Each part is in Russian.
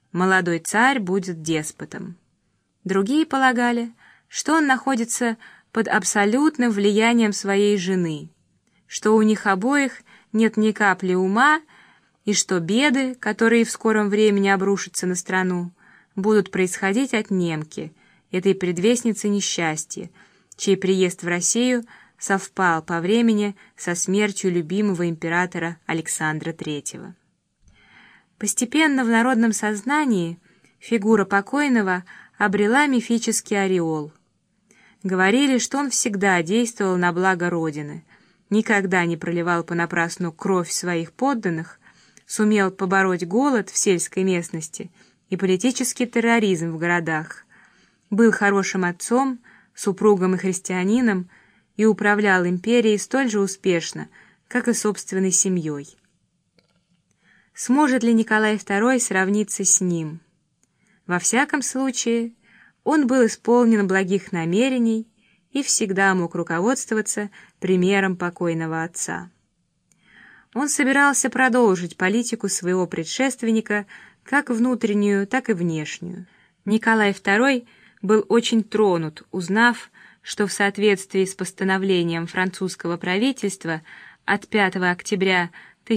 молодой царь будет деспотом. Другие полагали, что он находится под абсолютным влиянием своей жены, что у них обоих нет ни капли ума, и что беды, которые в скором времени обрушатся на страну, будут происходить от немки, этой предвестницы несчастья, чей приезд в Россию совпал по времени со смертью любимого императора Александра III. Постепенно в народном сознании фигура покойного обрела мифический ореол. Говорили, что он всегда действовал на благо Родины, никогда не проливал понапрасну кровь своих подданных, сумел побороть голод в сельской местности и политический терроризм в городах, был хорошим отцом, супругом и христианином и управлял империей столь же успешно, как и собственной семьей. Сможет ли Николай II сравниться с ним? Во всяком случае, он был исполнен благих намерений и всегда мог руководствоваться примером покойного отца. Он собирался продолжить политику своего предшественника, как внутреннюю, так и внешнюю. Николай II был очень тронут, узнав, что в соответствии с постановлением французского правительства от 5 октября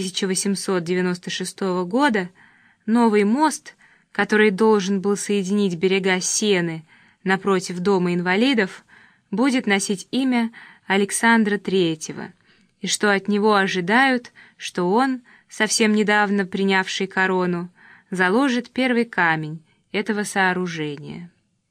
1896 года новый мост, который должен был соединить берега Сены напротив Дома инвалидов, будет носить имя Александра III, и что от него ожидают, что он, совсем недавно принявший корону, заложит первый камень этого сооружения.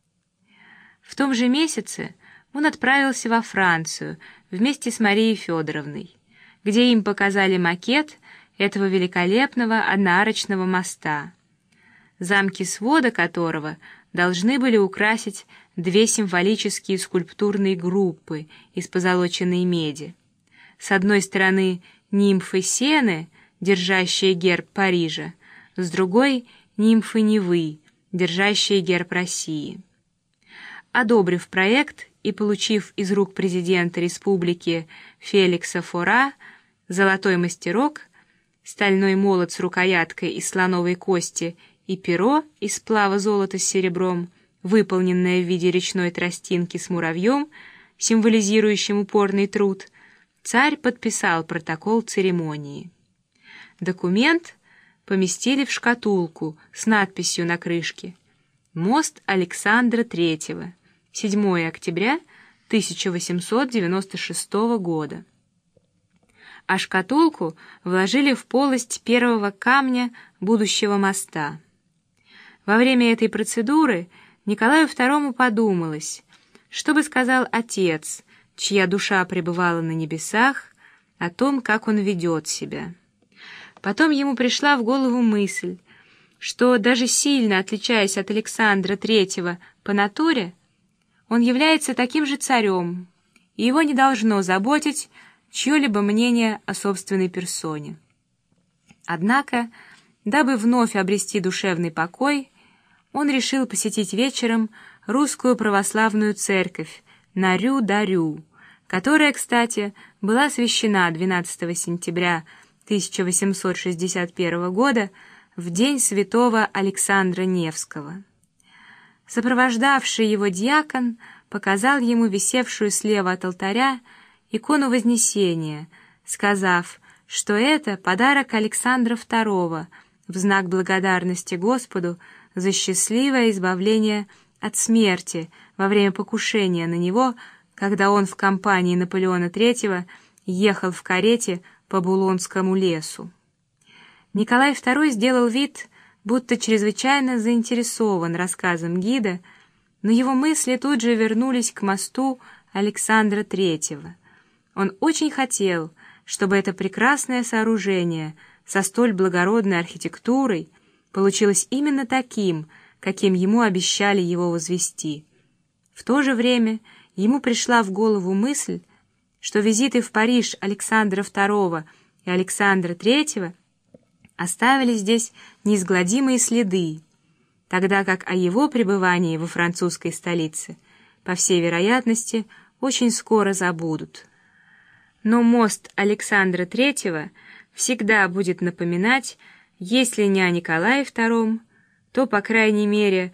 В том же месяце он отправился во Францию вместе с Марией Федоровной, где им показали макет этого великолепного одноарочного моста, замки свода которого должны были украсить две символические скульптурные группы из позолоченной меди. С одной стороны нимфы Сены, держащие герб Парижа, с другой нимфы Невы, держащие герб России. Одобрив проект и получив из рук президента республики Феликса Фора золотой мастерок, стальной молот с рукояткой из слоновой кости и перо из сплава золота с серебром, выполненное в виде речной тростинки с муравьем, символизирующим упорный труд, царь подписал протокол церемонии. Документ поместили в шкатулку с надписью на крышке: «Мост Александра III, 7 октября 1896 года». А шкатулку вложили в полость первого камня будущего моста. Во время этой процедуры Николаю II подумалось, что бы сказал отец, чья душа пребывала на небесах, о том, как он ведет себя. Потом ему пришла в голову мысль, что даже сильно отличаясь от Александра III по натуре, он является таким же царем, и его не должно заботить чье-либо мнение о собственной персоне. Однако, дабы вновь обрести душевный покой, он решил посетить вечером русскую православную церковь на Рю-да-Рю, которая, кстати, была освящена 12 сентября 1861 года в день святого Александра Невского. Сопровождавший его диакон показал ему висевшую слева от алтаря икону Вознесения, сказав, что это подарок Александра II в знак благодарности Господу за счастливое избавление от смерти во время покушения на него, когда он в компании Наполеона III ехал в карете по Булонскому лесу. Николай II сделал вид, будто чрезвычайно заинтересован рассказом гида, но его мысли тут же вернулись к мосту Александра III. Он очень хотел, чтобы это прекрасное сооружение со столь благородной архитектурой получилось именно таким, каким ему обещали его возвести. В то же время ему пришла в голову мысль, что визиты в Париж Александра II и Александра III оставили здесь неизгладимые следы, тогда как о его пребывании во французской столице, по всей вероятности, очень скоро забудут. Но мост Александра III всегда будет напоминать, если не о Николае II, то, по крайней мере,